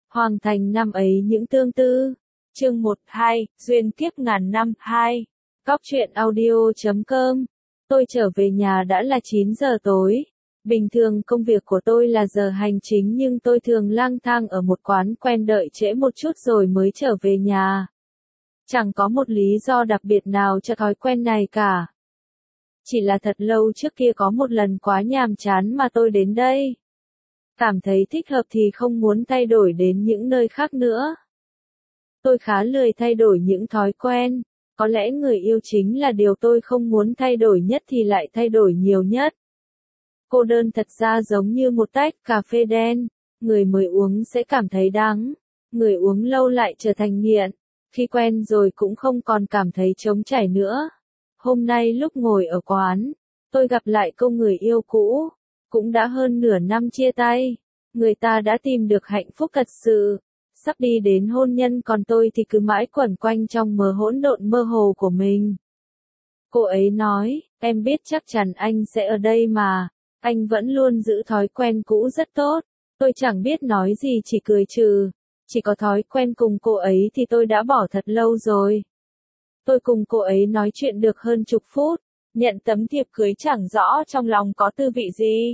Hoàng thành năm ấy những tương tư. Chương 1-2, duyên kiếp ngàn năm 2. Cóc truyện audio.com. Tôi trở về nhà đã là 9 giờ tối. Bình thường công việc của tôi là giờ hành chính nhưng tôi thường lang thang ở một quán quen đợi trễ một chút rồi mới trở về nhà. Chẳng có một lý do đặc biệt nào cho thói quen này cả. Chỉ là thật lâu trước kia có một lần quá nhàm chán mà tôi đến đây. Cảm thấy thích hợp thì không muốn thay đổi đến những nơi khác nữa. Tôi khá lười thay đổi những thói quen. Có lẽ người yêu chính là điều tôi không muốn thay đổi nhất thì lại thay đổi nhiều nhất. Cô đơn thật ra giống như một tách cà phê đen. Người mới uống sẽ cảm thấy đắng. Người uống lâu lại trở thành nghiện. Khi quen rồi cũng không còn cảm thấy trống trải nữa. Hôm nay lúc ngồi ở quán, tôi gặp lại cô người yêu cũ. Cũng đã hơn nửa năm chia tay. Người ta đã tìm được hạnh phúc thật sự. Sắp đi đến hôn nhân còn tôi thì cứ mãi quẩn quanh trong mớ hỗn độn mơ hồ của mình. Cô ấy nói, em biết chắc chắn anh sẽ ở đây mà. Anh vẫn luôn giữ thói quen cũ rất tốt. Tôi chẳng biết nói gì chỉ cười trừ. Chỉ có thói quen cùng cô ấy thì tôi đã bỏ thật lâu rồi. Tôi cùng cô ấy nói chuyện được hơn chục phút. Nhận tấm thiệp cưới chẳng rõ trong lòng có tư vị gì.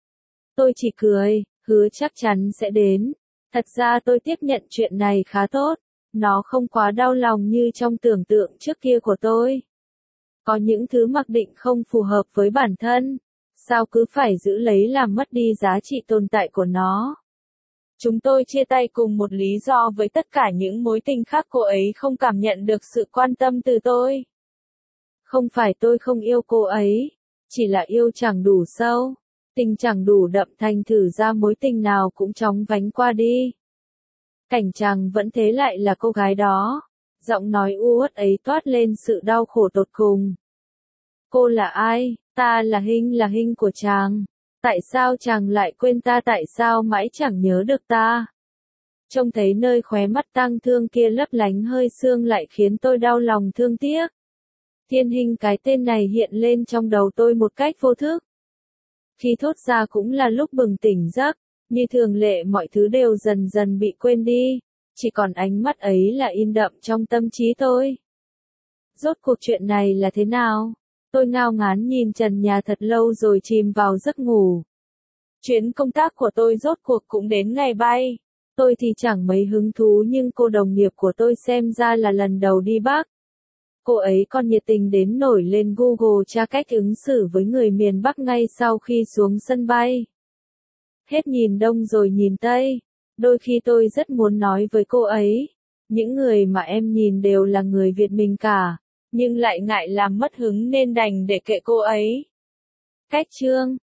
Tôi chỉ cười, hứa chắc chắn sẽ đến. Thật ra tôi tiếp nhận chuyện này khá tốt. Nó không quá đau lòng như trong tưởng tượng trước kia của tôi. Có những thứ mặc định không phù hợp với bản thân. Sao cứ phải giữ lấy làm mất đi giá trị tồn tại của nó. Chúng tôi chia tay cùng một lý do với tất cả những mối tình khác cô ấy không cảm nhận được sự quan tâm từ tôi. Không phải tôi không yêu cô ấy, chỉ là yêu chẳng đủ sâu, tình chẳng đủ đậm thành thử ra mối tình nào cũng chóng vánh qua đi. Cảnh chàng vẫn thế lại là cô gái đó, giọng nói u uất ấy toát lên sự đau khổ tột cùng. Cô là ai? Ta là Hinh của chàng. Tại sao chàng lại quên ta, tại sao mãi chẳng nhớ được ta? Trông thấy nơi khóe mắt tang thương kia lấp lánh hơi sương lại khiến tôi đau lòng thương tiếc. Thiên Hinh, cái tên này hiện lên trong đầu tôi một cách vô thức. Khi thốt ra cũng là lúc bừng tỉnh giấc, như thường lệ mọi thứ đều dần dần bị quên đi, chỉ còn ánh mắt ấy là in đậm trong tâm trí tôi. Rốt cuộc chuyện này là thế nào? Tôi ngao ngán nhìn trần nhà thật lâu rồi chìm vào giấc ngủ. Chuyến công tác của tôi rốt cuộc cũng đến ngày bay. Tôi thì chẳng mấy hứng thú nhưng cô đồng nghiệp của tôi xem ra là lần đầu đi Bắc. Cô ấy còn nhiệt tình đến nổi lên Google tra cách ứng xử với người miền Bắc ngay sau khi xuống sân bay. Hết nhìn Đông rồi nhìn Tây. Đôi khi tôi rất muốn nói với cô ấy. Những người mà em nhìn đều là người Việt mình cả. Nhưng lại ngại làm mất hứng nên đành để kệ cô ấy. Cách chương